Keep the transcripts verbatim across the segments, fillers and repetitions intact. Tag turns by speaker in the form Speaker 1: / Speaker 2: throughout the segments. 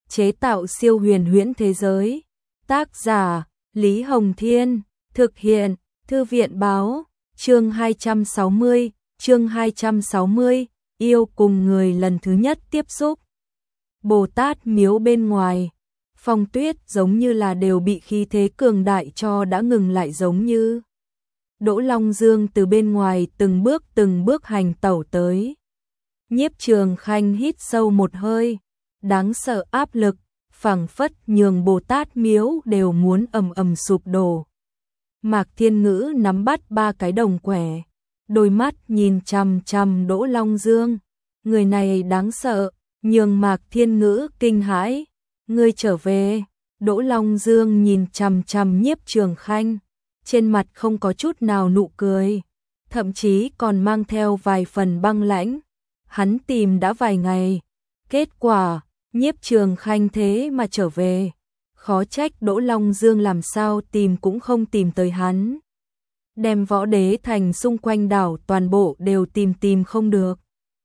Speaker 1: chế tạo siêu huyền huyễn thế giới. Tác giả Lý Hồng Thiên, thực hiện Thư viện Báo. Chương hai trăm sáu mươi, chương hai trăm sáu mươi, yêu cùng người lần thứ nhất tiếp xúc. Bồ Tát miếu bên ngoài, Phong Tuyết giống như là đều bị khí thế cường đại cho đã ngừng lại, giống như Đỗ Long Dương từ bên ngoài từng bước từng bước hành tẩu tới. Nhiếp Trường Khanh hít sâu một hơi, đáng sợ áp lực, phảng phất nhường Bồ Tát miếu đều muốn ầm ầm sụp đổ. Mạc Thiên Ngữ nắm bắt ba cái đồng quẻ, đôi mắt nhìn chằm chằm Đỗ Long Dương. Người này đáng sợ, nhường Mạc Thiên Ngữ kinh hãi. Ngươi trở về. Đỗ Long Dương nhìn chằm chằm Nhiếp Trường Khanh, trên mặt không có chút nào nụ cười, thậm chí còn mang theo vài phần băng lãnh. Hắn tìm đã vài ngày, kết quả Nhiếp Trường Khanh thế mà trở về. Khó trách Đỗ Long Dương làm sao tìm cũng không tìm tới hắn. Đem Võ Đế Thành xung quanh đảo toàn bộ đều tìm tìm không được.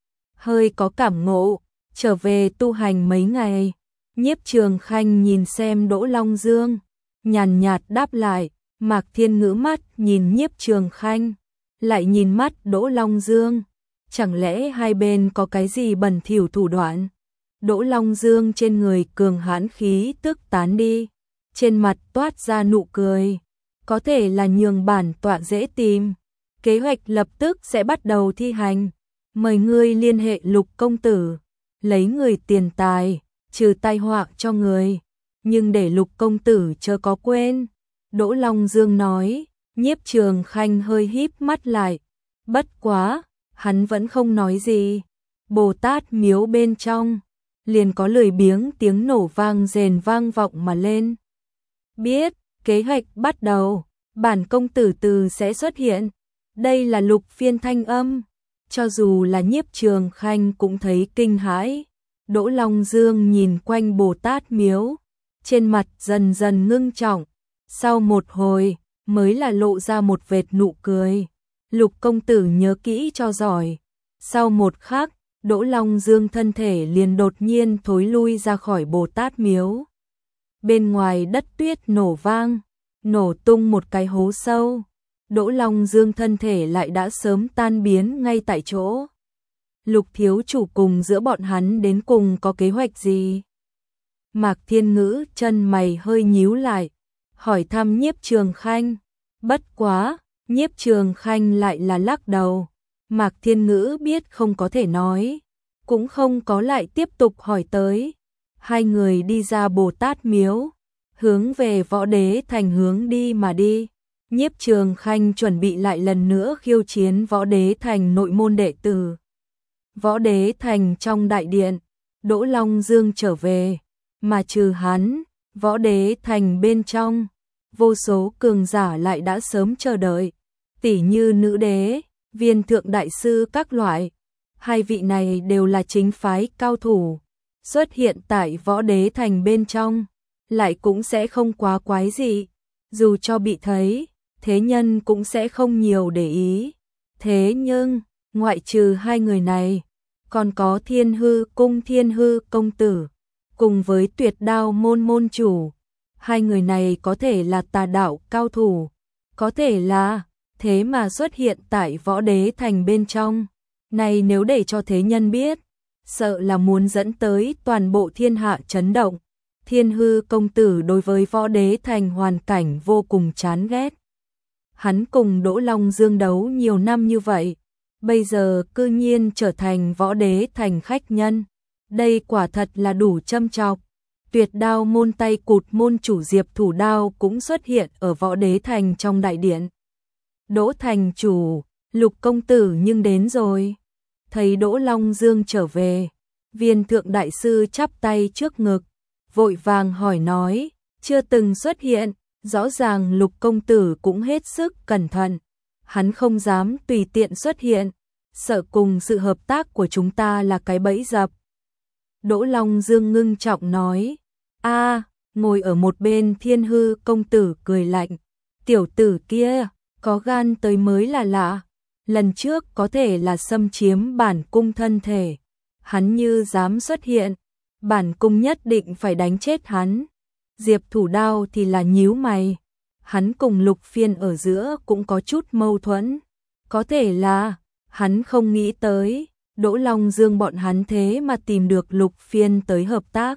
Speaker 1: Hơi có cảm ngộ, trở về tu hành mấy ngày. Nhiếp Trường Khanh nhìn xem Đỗ Long Dương, nhàn nhạt đáp lại. Mạc Thiên Ngữ mắt nhìn Nhiếp Trường Khanh, lại nhìn mắt Đỗ Long Dương. Chẳng lẽ hai bên có cái gì bẩn thỉu thủ đoạn? Đỗ Long Dương trên người cường hãn khí tức tán đi, trên mặt toát ra nụ cười. Có thể là nhường bản tọa dễ tìm. Kế hoạch lập tức sẽ bắt đầu thi hành. Mời ngươi liên hệ Lục công tử, lấy người tiền tài, trừ tai họa cho người. Nhưng để Lục công tử chớ có quên. Đỗ Long Dương nói. Nhiếp Trường Khanh hơi híp mắt lại. Bất quá, hắn vẫn không nói gì. Bồ Tát miếu bên trong, liền có lười biếng tiếng nổ vang rền vang vọng mà lên. Biết, kế hoạch bắt đầu, bản công tử từ sẽ xuất hiện. Đây là Lục Phiên thanh âm. Cho dù là Nhiếp Trường Khanh cũng thấy kinh hãi. Đỗ Long Dương nhìn quanh Bồ Tát miếu, trên mặt dần dần ngưng trọng. Sau một hồi, mới là lộ ra một vệt nụ cười. Lục công tử nhớ kỹ cho giỏi. Sau một khắc, Đỗ Long Dương thân thể liền đột nhiên thối lui ra khỏi Bồ Tát miếu. Bên ngoài đất tuyết nổ vang, nổ tung một cái hố sâu. Đỗ Long Dương thân thể lại đã sớm tan biến ngay tại chỗ. Lục thiếu chủ cùng giữa bọn hắn đến cùng có kế hoạch gì? Mạc Thiên Ngữ chân mày hơi nhíu lại, hỏi thăm Nhiếp Trường Khanh. Bất quá, Nhiếp Trường Khanh lại là lắc đầu. Mạc Thiên Ngữ biết không có thể nói, cũng không có lại tiếp tục hỏi tới. Hai người đi ra Bồ Tát miếu, hướng về Võ Đế Thành hướng đi mà đi. Nhiếp Trường Khanh chuẩn bị lại lần nữa khiêu chiến Võ Đế Thành nội môn đệ tử. Võ Đế Thành trong đại điện, Đỗ Long Dương trở về, mà trừ hắn, Võ Đế Thành bên trong, vô số cường giả lại đã sớm chờ đợi, tỷ như Nữ Đế, Viên Thượng Đại Sư các loại. Hai vị này đều là chính phái cao thủ, xuất hiện tại Võ Đế Thành bên trong, lại cũng sẽ không quá quái dị. Dù cho bị thấy, thế nhân cũng sẽ không nhiều để ý. Thế nhưng, ngoại trừ hai người này, còn có Thiên Hư Cung Thiên Hư công tử, cùng với Tuyệt Đao môn môn chủ. Hai người này có thể là tà đạo cao thủ, có thể là, thế mà xuất hiện tại Võ Đế Thành bên trong. Này nếu để cho thế nhân biết, sợ là muốn dẫn tới toàn bộ thiên hạ chấn động. Thiên Hư công tử đối với Võ Đế Thành hoàn cảnh vô cùng chán ghét. Hắn cùng Đỗ Long Dương đấu nhiều năm như vậy, bây giờ cư nhiên trở thành Võ Đế Thành khách nhân. Đây quả thật là đủ châm chọc. Tuyệt Đao môn tay cụt môn chủ Diệp Thủ Đao cũng xuất hiện ở Võ Đế Thành trong đại điện. Đỗ thành chủ, Lục công tử nhưng đến rồi. Thấy Đỗ Long Dương trở về, Viên Thượng Đại Sư chắp tay trước ngực, vội vàng hỏi nói, chưa từng xuất hiện. Rõ ràng Lục công tử cũng hết sức cẩn thận, hắn không dám tùy tiện xuất hiện, sợ cùng sự hợp tác của chúng ta là cái bẫy dập. Đỗ Long Dương ngưng trọng nói. A, ngồi ở một bên Thiên Hư công tử cười lạnh, tiểu tử kia có gan tới mới là lạ. Lần trước có thể là xâm chiếm bản cung thân thể, hắn như dám xuất hiện, bản cung nhất định phải đánh chết hắn. Diệp Thủ Đao thì là nhíu mày, hắn cùng Lục Phiên ở giữa cũng có chút mâu thuẫn, có thể là hắn không nghĩ tới Đỗ Long Dương bọn hắn thế mà tìm được Lục Phiên tới hợp tác.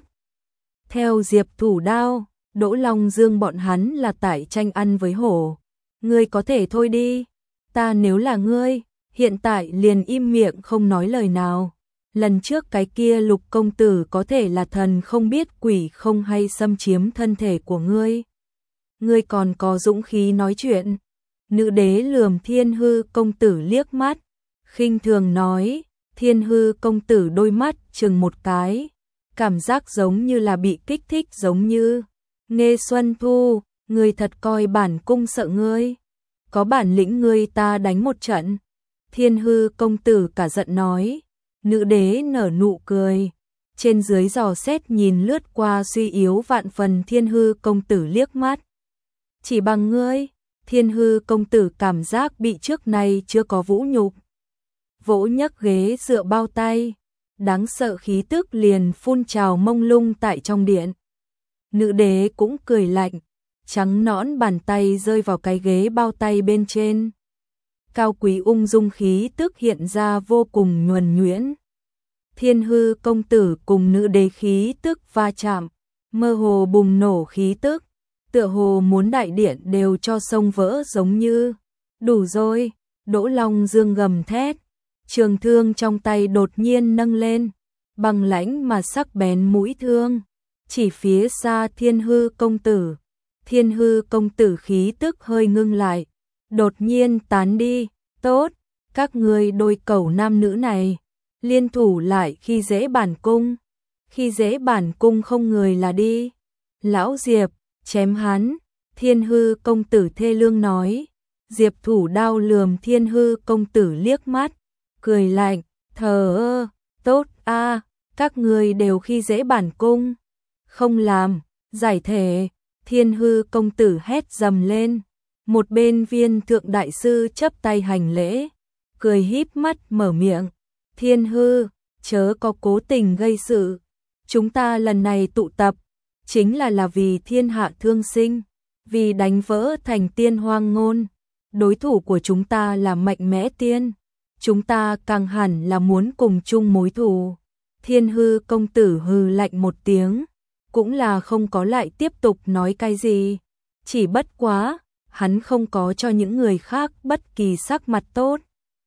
Speaker 1: Theo Diệp Thủ Đao, Đỗ Long Dương bọn hắn là tại tranh ăn với hổ. Ngươi có thể thôi đi, ta nếu là ngươi, hiện tại liền im miệng không nói lời nào. Lần trước cái kia Lục công tử có thể là thần không biết quỷ không hay xâm chiếm thân thể của ngươi. Ngươi còn có dũng khí nói chuyện. Nữ đế lườm Thiên Hư công tử liếc mắt, khinh thường nói. Thiên Hư công tử đôi mắt chừng một cái, cảm giác giống như là bị kích thích, giống như Nghê Xuân Thu, ngươi thật coi bản cung sợ ngươi, có bản lĩnh ngươi ta đánh một trận. Thiên Hư công tử cả giận nói. Nữ đế nở nụ cười, trên dưới dò xét nhìn lướt qua suy yếu vạn phần Thiên Hư công tử liếc mắt. Chỉ bằng ngươi? Thiên Hư công tử cảm giác bị trước nay chưa có vũ nhục, vỗ nhấc ghế dựa bao tay, đáng sợ khí tức liền phun trào mông lung tại trong điện. Nữ đế cũng cười lạnh, trắng nõn bàn tay rơi vào cái ghế bao tay bên trên. Cao quý ung dung khí tức hiện ra vô cùng nhuần nhuyễn. Thiên Hư công tử cùng nữ đế khí tức va chạm, mơ hồ bùng nổ khí tức, tựa hồ muốn đại điện đều cho sông vỡ giống như. Đủ rồi, Đỗ Long Dương gầm thét, trường thương trong tay đột nhiên nâng lên, bằng lãnh mà sắc bén mũi thương, chỉ phía xa Thiên Hư công tử. Thiên Hư công tử khí tức hơi ngưng lại, đột nhiên tán đi. Tốt, các ngươi đôi cẩu nam nữ này, liên thủ lại khi dễ bản cung, khi dễ bản cung không người là đi. Lão Diệp, chém hắn. Thiên Hư công tử thê lương nói. Diệp Thủ Đao lườm Thiên Hư công tử liếc mắt, cười lạnh, thờ ơ, tốt a, các ngươi đều khi dễ bản cung, không làm, giải thể. Thiên Hư công tử hét dầm lên. Một bên Viên thượng đại sư chấp tay hành lễ, cười híp mắt mở miệng. Thiên Hư, chớ có cố tình gây sự. Chúng ta lần này tụ tập, chính là là vì thiên hạ thương sinh, vì đánh vỡ thành tiên hoang ngôn. Đối thủ của chúng ta là mạnh mẽ tiên, chúng ta càng hẳn là muốn cùng chung mối thù. Thiên Hư công tử hừ lạnh một tiếng, cũng là không có lại tiếp tục nói cái gì, chỉ bất quá hắn không có cho những người khác bất kỳ sắc mặt tốt.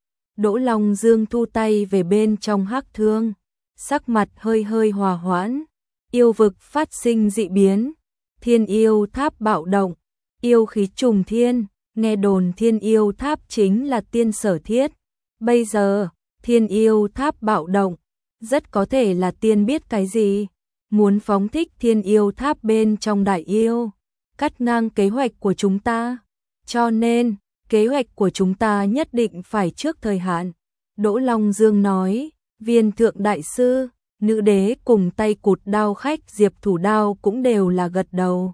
Speaker 1: Đỗ Long Dương thu tay về bên trong hắc thương, sắc mặt hơi hơi hòa hoãn. Yêu vực phát sinh dị biến, Thiên Yêu Tháp bạo động, yêu khí trùng thiên, nghe đồn Thiên Yêu Tháp chính là tiên sở thiết. Bây giờ, Thiên Yêu Tháp bạo động, rất có thể là tiên biết cái gì, muốn phóng thích Thiên Yêu Tháp bên trong đại yêu, cắt ngang kế hoạch của chúng ta. Cho nên, kế hoạch của chúng ta nhất định phải trước thời hạn. Đỗ Long Dương nói. Viên thượng đại sư, nữ đế cùng tay cụt đao khách Diệp Thủ Đao cũng đều là gật đầu.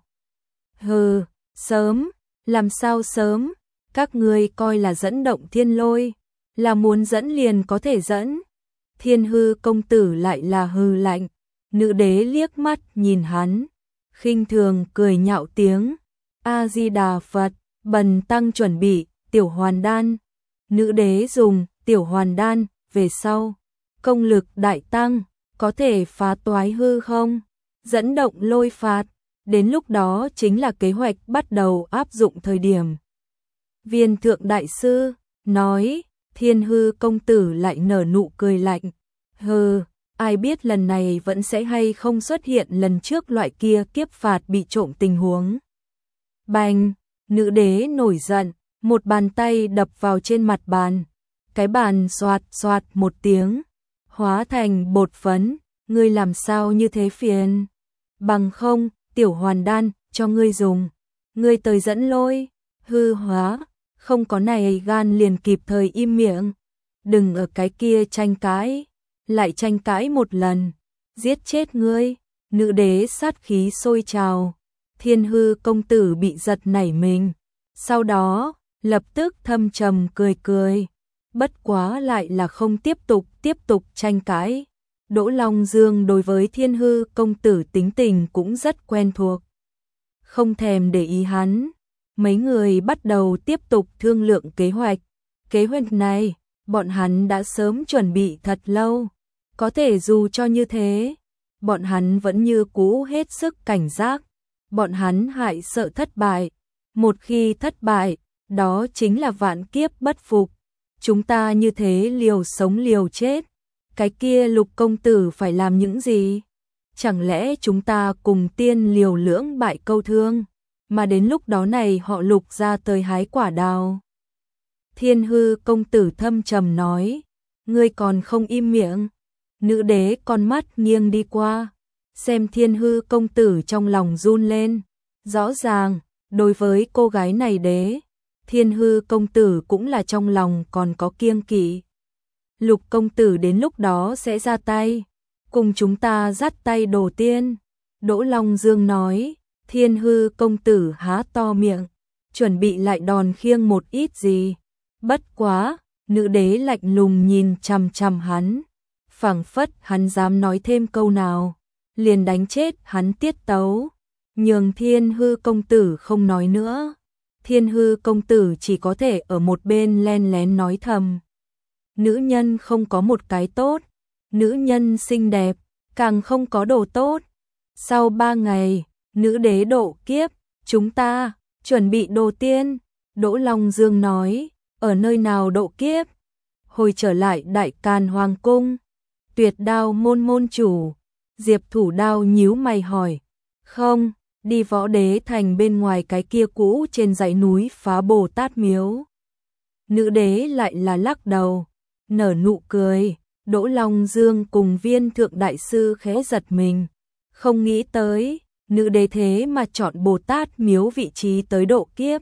Speaker 1: Hừ, sớm, làm sao sớm, các ngươi coi là dẫn động thiên lôi, là muốn dẫn liền có thể dẫn. Thiên Hư công tử lại là hừ lạnh, nữ đế liếc mắt nhìn hắn, khinh thường cười nhạo tiếng. A Di Đà Phật, bần tăng chuẩn bị tiểu hoàn đan. Nữ đế dùng tiểu hoàn đan về sau, công lực đại tăng, có thể phá toái hư không, dẫn động lôi phạt, đến lúc đó chính là kế hoạch bắt đầu áp dụng thời điểm. Viên thượng đại sư nói. Thiên Hư công tử lại nở nụ cười lạnh, hừ, ai biết lần này vẫn sẽ hay không xuất hiện lần trước loại kia kiếp phạt bị trộm tình huống. Bành, nữ đế nổi giận, một bàn tay đập vào trên mặt bàn, cái bàn xoạt xoạt một tiếng, hóa thành bột phấn. Ngươi làm sao như thế phiền, bằng không, tiểu hoàn đan, cho ngươi dùng, ngươi tới dẫn lôi, hư hóa, không có này gan liền kịp thời im miệng, đừng ở cái kia tranh cãi, lại tranh cãi một lần, giết chết ngươi. Nữ đế sát khí sôi trào, Thiên Hư công tử bị giật nảy mình, sau đó, lập tức thâm trầm cười cười, bất quá lại là không tiếp tục tiếp tục tranh cãi. Đỗ Long Dương đối với Thiên Hư công tử tính tình cũng rất quen thuộc. Không thèm để ý hắn, mấy người bắt đầu tiếp tục thương lượng kế hoạch. Kế hoạch này, bọn hắn đã sớm chuẩn bị thật lâu. Có thể dù cho như thế, bọn hắn vẫn như cũ hết sức cảnh giác. Bọn hắn hại sợ thất bại. Một khi thất bại, đó chính là vạn kiếp bất phục. Chúng ta như thế liều sống liều chết. Cái kia Lục công tử phải làm những gì? Chẳng lẽ chúng ta cùng tiên liều lưỡng bại câu thương, mà đến lúc đó này họ Lục ra tới hái quả đào? Thiên Hư công tử thâm trầm nói, ngươi còn không im miệng. Nữ đế con mắt nghiêng đi qua, xem Thiên Hư công tử trong lòng run lên. Rõ ràng, đối với cô gái này đế, Thiên Hư công tử cũng là trong lòng còn có kiêng kỵ. Lục công tử đến lúc đó sẽ ra tay, cùng chúng ta dắt tay đổ tiên. Đỗ Long Dương nói. Thiên Hư công tử há to miệng, chuẩn bị lại đòn khiêng một ít gì. Bất quá, nữ đế lạnh lùng nhìn chằm chằm hắn, phảng phất hắn dám nói thêm câu nào, liền đánh chết hắn tiết tấu. Nhường Thiên Hư công tử không nói nữa. Thiên Hư công tử chỉ có thể ở một bên len lén nói thầm. Nữ nhân không có một cái tốt, nữ nhân xinh đẹp, càng không có đồ tốt. Sau ba ngày, nữ đế độ kiếp, chúng ta chuẩn bị đồ tiên. Đỗ Long Dương nói, ở nơi nào độ kiếp? Hồi trở lại Đại Càn Hoàng cung. Tuyệt Đao môn môn chủ, Diệp Thủ Đao nhíu mày hỏi, không, đi Võ Đế thành bên ngoài cái kia cũ trên dãy núi Phá Bồ Tát miếu. Nữ đế lại là lắc đầu, nở nụ cười. Đỗ Long Dương cùng Viên Thượng đại sư khẽ giật mình, không nghĩ tới nữ đế thế mà chọn Bồ Tát miếu vị trí tới độ kiếp.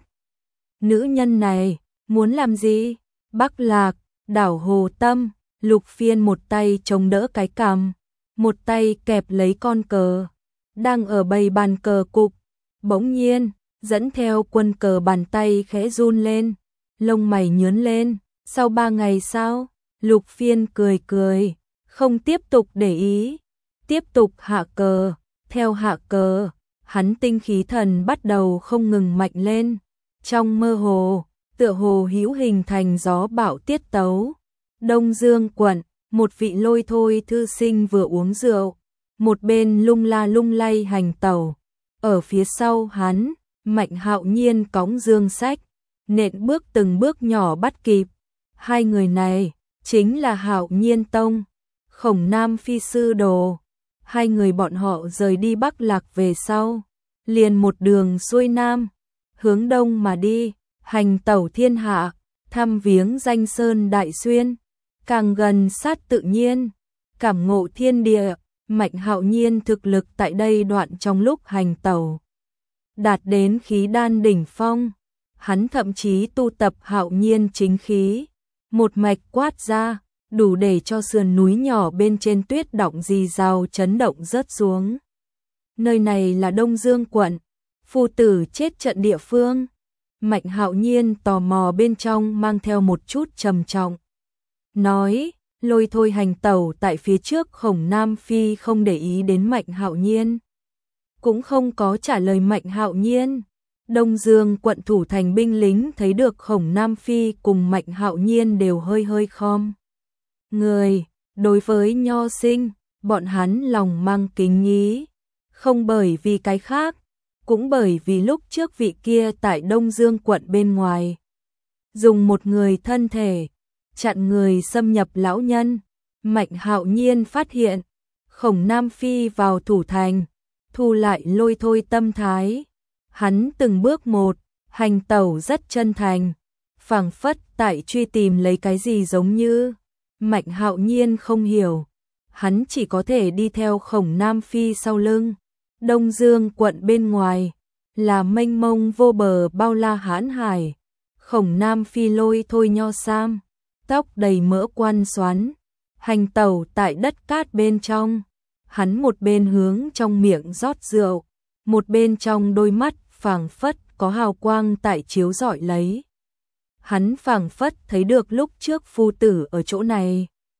Speaker 1: Nữ nhân này muốn làm gì? Bắc Lạc, đảo Hồ Tâm. Lục Phiên một tay chống đỡ cái cằm, một tay kẹp lấy con cờ, đang ở bày bàn cờ cục. Bỗng nhiên, dẫn theo quân cờ bàn tay khẽ run lên, lông mày nhướng lên. Sau ba ngày sao? Lục Phiên cười cười, không tiếp tục để ý, tiếp tục hạ cờ. Theo hạ cờ, hắn tinh khí thần bắt đầu không ngừng mạnh lên. Trong mơ hồ, tựa hồ hữu hình thành gió bão tiết tấu. Đông Dương quận, một vị lôi thôi thư sinh vừa uống rượu, một bên lung la lung lay hành tẩu. Ở phía sau hắn, Mạnh Hạo Nhiên cõng dương sách, nện bước từng bước nhỏ bắt kịp. Hai người này chính là Hạo Nhiên Tông, Khổng Nam Phi sư đồ. Hai người bọn họ rời đi Bắc Lạc về sau, liền một đường xuôi nam, hướng đông mà đi, hành tẩu thiên hạ, thăm viếng danh sơn đại xuyên, càng gần sát tự nhiên, cảm ngộ thiên địa. Mạnh Hạo Nhiên thực lực tại đây đoạn trong lúc hành tẩu đạt đến khí đan đỉnh phong, hắn thậm chí tu tập Hạo Nhiên chính khí, một mạch quát ra, đủ để cho sườn núi nhỏ bên trên tuyết động rì rào chấn động rớt xuống. Nơi này là Đông Dương quận, phu tử chết trận địa phương. Mạnh Hạo Nhiên tò mò bên trong mang theo một chút trầm trọng, nói. Lôi thôi hành tẩu tại phía trước. Khổng Nam Phi không để ý đến Mạnh Hạo Nhiên, cũng không có trả lời Mạnh Hạo Nhiên. Đông Dương quận thủ thành binh lính thấy được Khổng Nam Phi cùng Mạnh Hạo Nhiên đều hơi hơi khom người. Đối với nho sinh, bọn hắn lòng mang kính ý, không bởi vì cái khác, cũng bởi vì lúc trước vị kia tại Đông Dương quận bên ngoài dùng một người thân thể chặn người xâm nhập lão nhân. Mạnh Hạo Nhiên phát hiện Khổng Nam Phi vào thủ thành, thu lại lôi thôi tâm thái. Hắn từng bước một, hành tẩu rất chân thành, phảng phất tại truy tìm lấy cái gì giống như. Mạnh Hạo Nhiên không hiểu, hắn chỉ có thể đi theo Khổng Nam Phi sau lưng. Đông Dương quận bên ngoài là mênh mông vô bờ bao la hãn hải. Khổng Nam Phi lôi thôi nho sam, tóc đầy mỡ quan xoắn, hành tẩu tại đất cát bên trong. Hắn một bên hướng trong miệng rót rượu, một bên trong đôi mắt phảng phất có hào quang tại chiếu rọi lấy. Hắn phảng phất thấy được lúc trước phu tử ở chỗ này.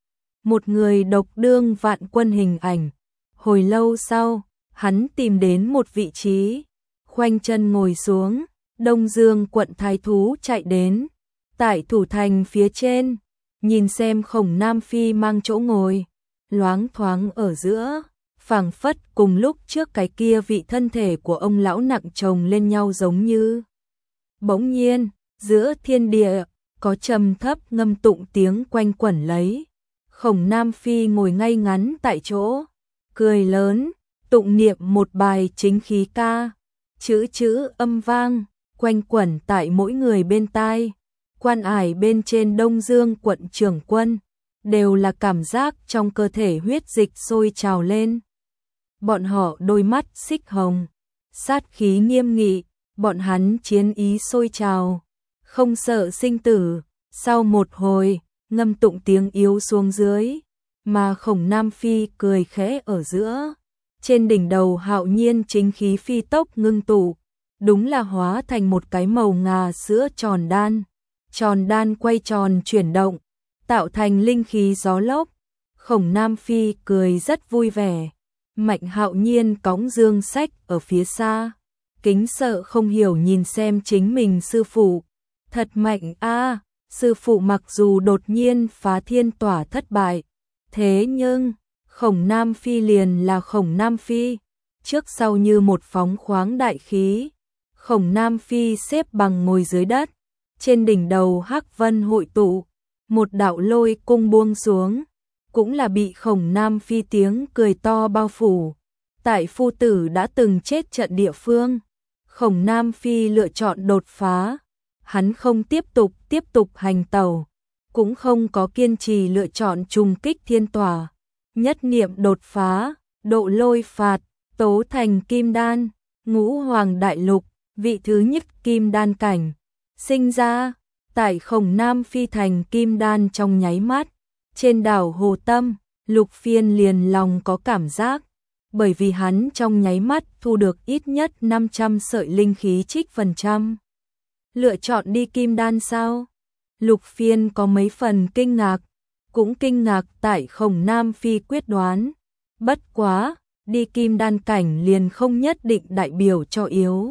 Speaker 1: một người độc đương vạn quân hình ảnh. Hồi lâu sau, hắn tìm đến một vị trí, khoanh chân ngồi xuống, Đông Dương quận thái thú chạy đến, tại thủ thành phía trên, nhìn xem Khổng Nam Phi mang chỗ ngồi, loáng thoáng ở giữa, phảng phất cùng lúc trước cái kia vị thân thể của ông lão nặng chồng lên nhau giống như. Bỗng nhiên, giữa thiên địa, có trầm thấp ngâm tụng tiếng quanh quẩn lấy. Khổng Nam Phi ngồi ngay ngắn tại chỗ, cười lớn, tụng niệm một bài chính khí ca, chữ chữ âm vang, quanh quẩn tại mỗi người bên tai. Quan ải bên trên Đông Dương quận trưởng quân, đều là cảm giác trong cơ thể huyết dịch sôi trào lên. Bọn họ đôi mắt xích hồng, sát khí nghiêm nghị, bọn hắn chiến ý sôi trào, không sợ sinh tử. Sau một hồi, ngâm tụng tiếng yếu xuống dưới, mà Khổng Nam Phi cười khẽ ở giữa. Trên đỉnh đầu hạo nhiên chính khí phi tốc ngưng tụ, đúng là hóa thành một cái màu ngà sữa tròn đan. Tròn đan quay tròn chuyển động, tạo thành linh khí gió lốc. Khổng Nam Phi cười rất vui vẻ. Mạnh Hạo Nhiên cõng dương sách ở phía xa, kính sợ không hiểu nhìn xem chính mình sư phụ. Thật mạnh a, sư phụ mặc dù đột nhiên phá thiên tỏa thất bại, thế nhưng Khổng Nam Phi liền là Khổng Nam Phi, trước sau như một phóng khoáng đại khí. Khổng Nam Phi xếp bằng ngồi dưới đất, trên đỉnh đầu hắc vân hội tụ, một đạo lôi cung buông xuống, cũng là bị Khổng Nam Phi tiếng cười to bao phủ. Tại phu tử đã từng chết trận địa phương, Khổng Nam Phi lựa chọn đột phá, hắn không tiếp tục tiếp tục hành tẩu, cũng không có kiên trì lựa chọn trùng kích thiên tỏa, nhất niệm đột phá, độ lôi phạt, tố thành kim đan, ngũ hoàng đại lục, vị thứ nhất kim đan cảnh, sinh ra. Tại Khổng Nam Phi thành kim đan trong nháy mắt, trên đảo Hồ Tâm, Lục Phiên liền lòng có cảm giác, bởi vì hắn trong nháy mắt thu được ít nhất năm trăm sợi linh khí trích phần trăm. Lựa chọn đi kim đan sao? Lục Phiên có mấy phần kinh ngạc, cũng kinh ngạc tại Khổng Nam Phi quyết đoán. Bất quá, đi kim đan cảnh liền không nhất định đại biểu cho yếu.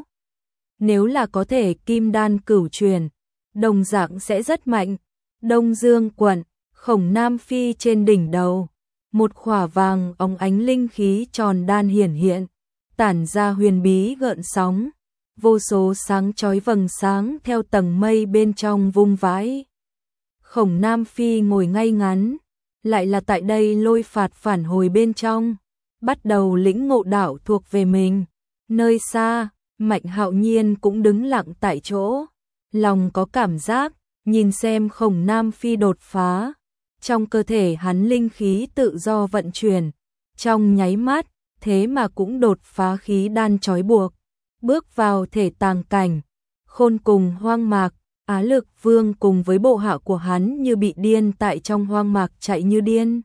Speaker 1: Nếu là có thể kim đan cửu truyền, đồng dạng sẽ rất mạnh. Đông Dương quận, Khổng Nam Phi trên đỉnh đầu, một khỏa vàng óng ánh linh khí tròn đan hiển hiện, tản ra huyền bí gợn sóng, vô số sáng chói vầng sáng theo tầng mây bên trong vung vãi. Khổng Nam Phi ngồi ngay ngắn, lại là tại đây lôi phạt phản hồi bên trong, bắt đầu lĩnh ngộ đạo thuộc về mình. Nơi xa, Mạnh Hạo Nhiên cũng đứng lặng tại chỗ, lòng có cảm giác, nhìn xem Khổng Nam Phi đột phá. Trong cơ thể hắn linh khí tự do vận chuyển, trong nháy mắt, thế mà cũng đột phá khí đan trói buộc, bước vào thể tàng cảnh. Khôn cùng hoang mạc, Á Lực Vương cùng với bộ hạ của hắn như bị điên tại trong hoang mạc chạy như điên.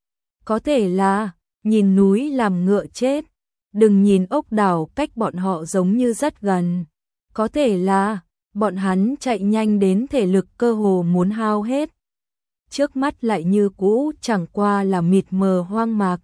Speaker 1: Có thể là, nhìn núi làm ngựa chết, đừng nhìn ốc đảo cách bọn họ giống như rất gần. Có thể là, bọn hắn chạy nhanh đến thể lực cơ hồ muốn hao hết. Trước mắt lại như cũ chẳng qua là mịt mờ hoang mạc.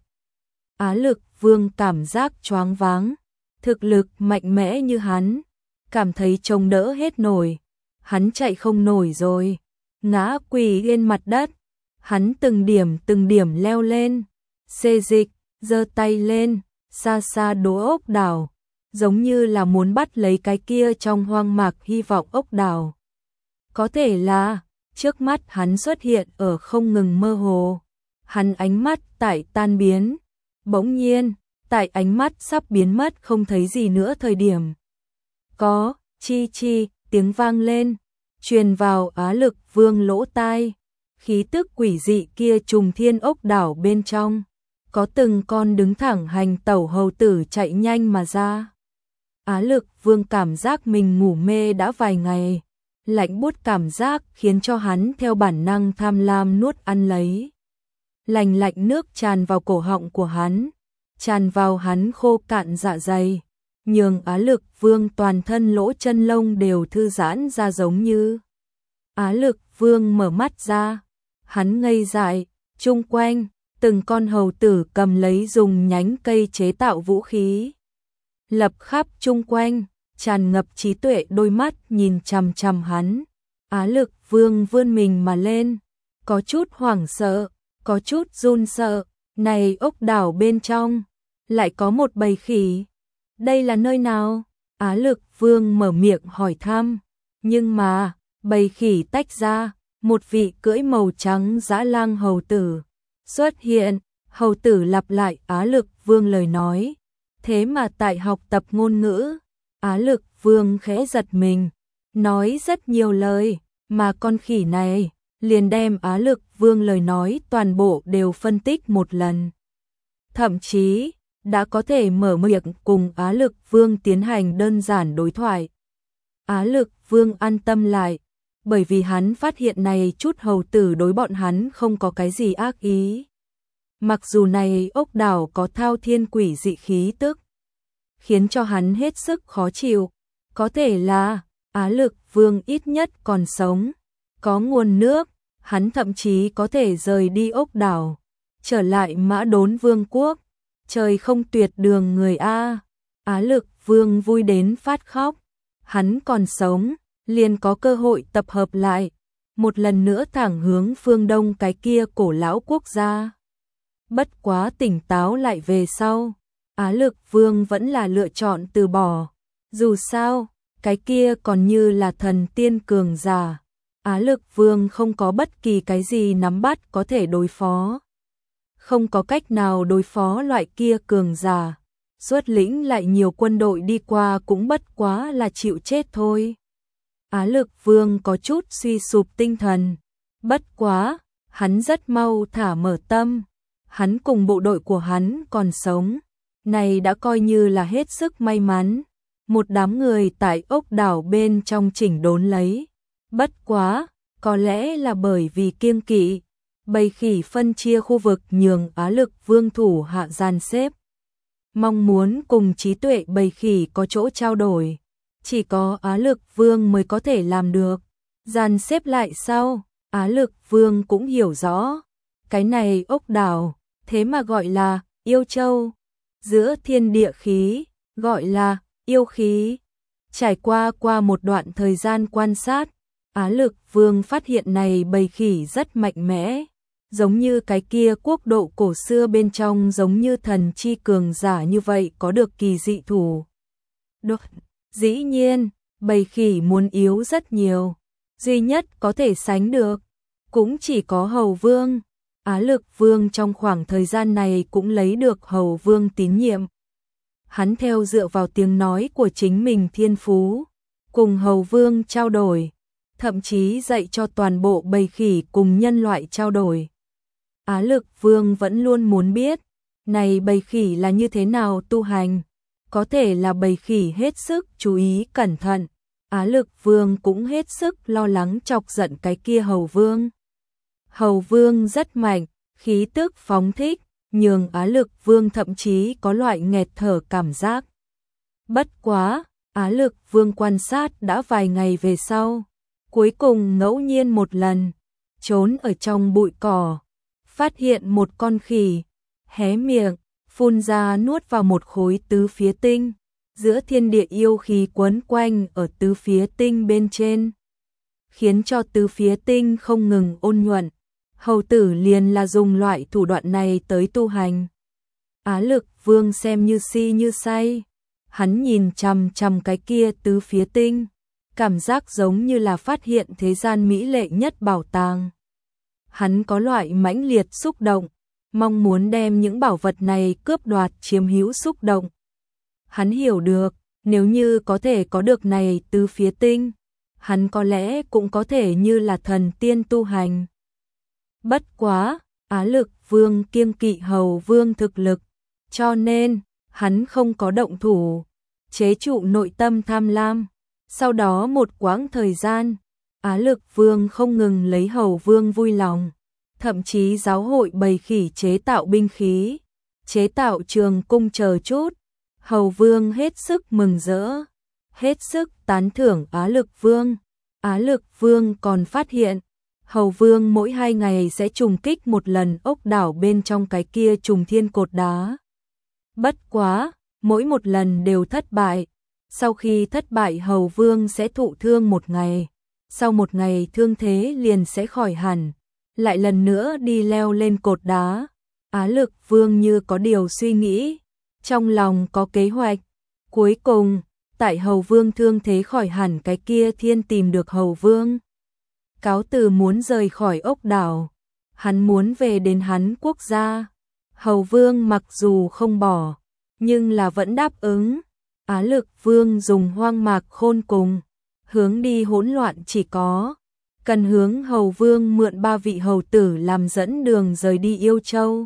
Speaker 1: Á Lực Vương cảm giác choáng váng, thực lực mạnh mẽ như hắn, cảm thấy trông đỡ hết nổi. Hắn chạy không nổi rồi, ngã quỳ lên mặt đất. Hắn từng điểm từng điểm leo lên, xê dịch, giơ tay lên, xa xa đố ốc đảo, giống như là muốn bắt lấy cái kia trong hoang mạc hy vọng ốc đảo. Có thể là, trước mắt hắn xuất hiện ở không ngừng mơ hồ, hắn ánh mắt tại tan biến, bỗng nhiên, tại ánh mắt sắp biến mất không thấy gì nữa thời điểm. Có, chi chi, tiếng vang lên, truyền vào Á Lực Vương lỗ tai, khí tức quỷ dị kia trùng thiên ốc đảo bên trong, có từng con đứng thẳng hành tẩu hầu tử chạy nhanh mà ra. Á Lực Vương cảm giác mình ngủ mê đã vài ngày, lạnh buốt cảm giác khiến cho hắn theo bản năng tham lam nuốt ăn lấy. Lạnh lạnh nước tràn vào cổ họng của hắn, tràn vào hắn khô cạn dạ dày, nhường Á Lực Vương toàn thân lỗ chân lông đều thư giãn ra giống như. Á Lực Vương mở mắt ra, hắn ngây dại, Chung quanh, từng con hầu tử cầm lấy dùng nhánh cây chế tạo vũ khí. Lập khắp chung quanh, tràn ngập trí tuệ đôi mắt nhìn chằm chằm hắn. Á Lực Vương vươn mình mà lên, có chút hoảng sợ, có chút run sợ, này ốc đảo bên trong, lại có một bầy khỉ. Đây là nơi nào? Á Lực Vương mở miệng hỏi thăm, nhưng mà, bầy khỉ tách ra, một vị cưỡi màu trắng dã lang hầu tử xuất hiện. Hầu tử lặp lại Á Lực Vương lời nói, thế mà tại học tập ngôn ngữ. Á Lực Vương khẽ giật mình, nói rất nhiều lời, mà con khỉ này liền đem Á Lực Vương lời nói toàn bộ đều phân tích một lần. Thậm chí, đã có thể mở miệng cùng Á Lực Vương tiến hành đơn giản đối thoại. Á Lực Vương an tâm lại, bởi vì hắn phát hiện này chút hầu tử đối bọn hắn không có cái gì ác ý. Mặc dù này ốc đảo có thao thiên quỷ dị khí tức, khiến cho hắn hết sức khó chịu, có thể là Á Lực Vương ít nhất còn sống, có nguồn nước, hắn thậm chí có thể rời đi ốc đảo, trở lại Mã Đốn Vương quốc. Trời không tuyệt đường người a. Á Lực Vương vui đến phát khóc, hắn còn sống, liền có cơ hội tập hợp lại, một lần nữa thẳng hướng phương đông cái kia cổ lão quốc gia. Bất quá tỉnh táo lại về sau, Á Lực Vương vẫn là lựa chọn từ bỏ. Dù sao, cái kia còn như là thần tiên cường giả. Á Lực Vương không có bất kỳ cái gì nắm bắt có thể đối phó. Không có cách nào đối phó loại kia cường giả. Xuất lĩnh lại nhiều quân đội đi qua cũng bất quá là chịu chết thôi. Á Lực Vương có chút suy sụp tinh thần. Bất quá, hắn rất mau thả mở tâm. Hắn cùng bộ đội của hắn còn sống. Này đã coi như là hết sức may mắn. Một đám người tại ốc đảo bên trong chỉnh đốn lấy. Bất quá, có lẽ là bởi vì kiêng kỵ. Bầy khỉ phân chia khu vực nhường Á Lực Vương thủ hạ dàn xếp. Mong muốn cùng trí tuệ bầy khỉ có chỗ trao đổi. Chỉ có Á Lực Vương mới có thể làm được. Dàn xếp lại sau, Á Lực Vương cũng hiểu rõ. Cái này ốc đảo, thế mà gọi là yêu châu. Giữa thiên địa khí, gọi là yêu khí. Trải qua qua một đoạn thời gian quan sát, Á Lực Vương phát hiện này bầy khỉ rất mạnh mẽ. Giống như cái kia quốc độ cổ xưa bên trong giống như thần chi cường giả như vậy có được kỳ dị thủ. Đột, dĩ nhiên, bầy khỉ muốn yếu rất nhiều. Duy nhất có thể sánh được, cũng chỉ có Hầu Vương. Á Lực Vương trong khoảng thời gian này cũng lấy được Hầu Vương tín nhiệm. Hắn theo dựa vào tiếng nói của chính mình thiên phú, cùng Hầu Vương trao đổi, thậm chí dạy cho toàn bộ bầy khỉ cùng nhân loại trao đổi. Á Lực Vương vẫn luôn muốn biết, này bầy khỉ là như thế nào tu hành, có thể là bầy khỉ hết sức chú ý cẩn thận. Á Lực Vương cũng hết sức lo lắng chọc giận cái kia Hầu Vương. Hầu Vương rất mạnh, khí tức phóng thích, nhường Á Lực Vương thậm chí có loại nghẹt thở cảm giác. Bất quá, Á Lực Vương quan sát đã vài ngày về sau, cuối cùng ngẫu nhiên một lần, trốn ở trong bụi cỏ, phát hiện một con khỉ, hé miệng, phun ra nuốt vào một khối tứ phía tinh, giữa thiên địa yêu khí quấn quanh ở tứ phía tinh bên trên, khiến cho tứ phía tinh không ngừng ôn nhuận. Hầu tử liền là dùng loại thủ đoạn này tới tu hành. Á Lực Vương xem như si như say, hắn nhìn chằm chằm cái kia tứ phía tinh, cảm giác giống như là phát hiện thế gian mỹ lệ nhất bảo tàng. Hắn có loại mãnh liệt xúc động, mong muốn đem những bảo vật này cướp đoạt chiếm hữu xúc động. Hắn hiểu được, nếu như có thể có được này tứ phía tinh, hắn có lẽ cũng có thể như là thần tiên tu hành. Bất quá, Á Lực Vương kiêng kỵ Hầu Vương thực lực, cho nên, hắn không có động thủ, chế trụ nội tâm tham lam. Sau đó một quãng thời gian, Á Lực Vương không ngừng lấy Hầu Vương vui lòng, thậm chí giáo hội bầy khỉ chế tạo binh khí, chế tạo trường cung chờ chút. Hầu Vương hết sức mừng rỡ, hết sức tán thưởng Á Lực Vương. Á Lực Vương còn phát hiện, Hầu Vương mỗi hai ngày sẽ trùng kích một lần ốc đảo bên trong cái kia trùng thiên cột đá. Bất quá, mỗi một lần đều thất bại. Sau khi thất bại Hầu Vương sẽ thụ thương một ngày. Sau một ngày thương thế liền sẽ khỏi hẳn. Lại lần nữa đi leo lên cột đá. Á Lực Vương như có điều suy nghĩ. Trong lòng có kế hoạch. Cuối cùng, tại Hầu Vương thương thế khỏi hẳn cái kia thiên tìm được Hầu Vương. Cáo từ muốn rời khỏi ốc đảo. Hắn muốn về đến hắn quốc gia. Hầu Vương mặc dù không bỏ, nhưng là vẫn đáp ứng. Á Lực Vương dùng hoang mạc khôn cùng. Hướng đi hỗn loạn chỉ có. Cần hướng Hầu Vương mượn ba vị hầu tử làm dẫn đường rời đi Yêu Châu.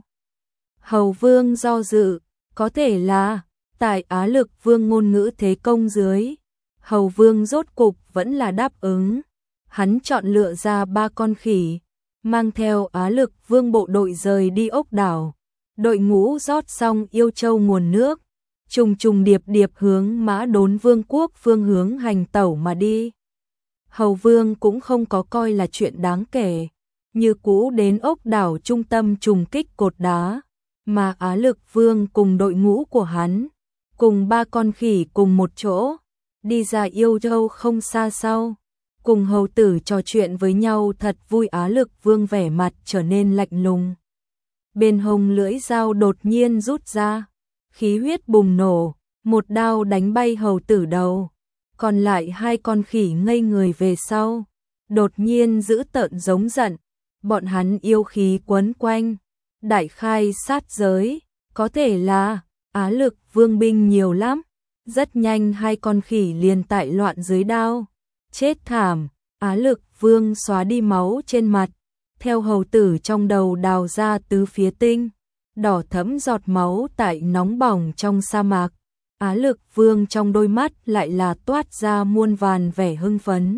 Speaker 1: Hầu Vương do dự, có thể là, tại Á Lực Vương ngôn ngữ thế công dưới. Hầu Vương rốt cục vẫn là đáp ứng. Hắn chọn lựa ra ba con khỉ, mang theo Á Lực Vương bộ đội rời đi ốc đảo. Đội ngũ rót xong Yêu Châu nguồn nước, trùng trùng điệp điệp hướng Mã Đốn Vương quốc phương hướng hành tẩu mà đi. Hầu Vương cũng không có coi là chuyện đáng kể, như cũ đến ốc đảo trung tâm trùng kích cột đá, mà Á Lực Vương cùng đội ngũ của hắn, cùng ba con khỉ cùng một chỗ, đi ra Yêu Châu không xa sau. Cùng hầu tử trò chuyện với nhau thật vui. Á Lực Vương vẻ mặt trở nên lạnh lùng. Bên hông lưỡi dao đột nhiên rút ra, khí huyết bùng nổ, một đao đánh bay hầu tử đầu. Còn lại hai con khỉ ngây người về sau, đột nhiên dữ tợn giống giận, bọn hắn yêu khí quấn quanh, đại khai sát giới, có thể là Á Lực Vương binh nhiều lắm, rất nhanh hai con khỉ liền tại loạn dưới đao. Chết thảm, Á Lực Vương xóa đi máu trên mặt, theo hầu tử trong đầu đào ra tứ phía tinh, đỏ thẫm giọt máu tại nóng bỏng trong sa mạc. Á Lực Vương trong đôi mắt lại là toát ra muôn vàn vẻ hưng phấn.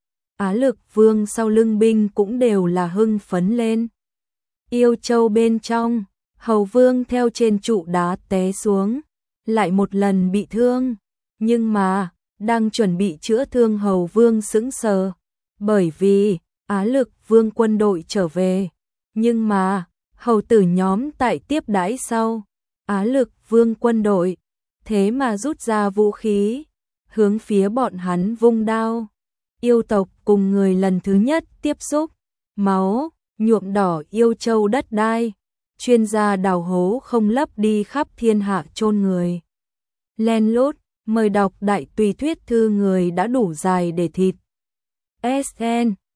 Speaker 1: Á Lực Vương sau lưng binh cũng đều là hưng phấn lên. Yêu Châu bên trong, Hầu Vương theo trên trụ đá té xuống, lại một lần bị thương, nhưng mà đang chuẩn bị chữa thương Hầu Vương sững sờ, bởi vì Á Lực Vương quân đội trở về, nhưng mà hầu tử nhóm tại tiếp đãi sau, Á Lực Vương quân đội thế mà rút ra vũ khí, hướng phía bọn hắn vung đao. Yêu tộc cùng người lần thứ nhất tiếp xúc, máu nhuộm đỏ Yêu Châu đất đai, chuyên gia đào hố không lấp đi khắp thiên hạ chôn người. Len lút mời đọc đại tùy thuyết thư người đã đủ dài để thịt. ét en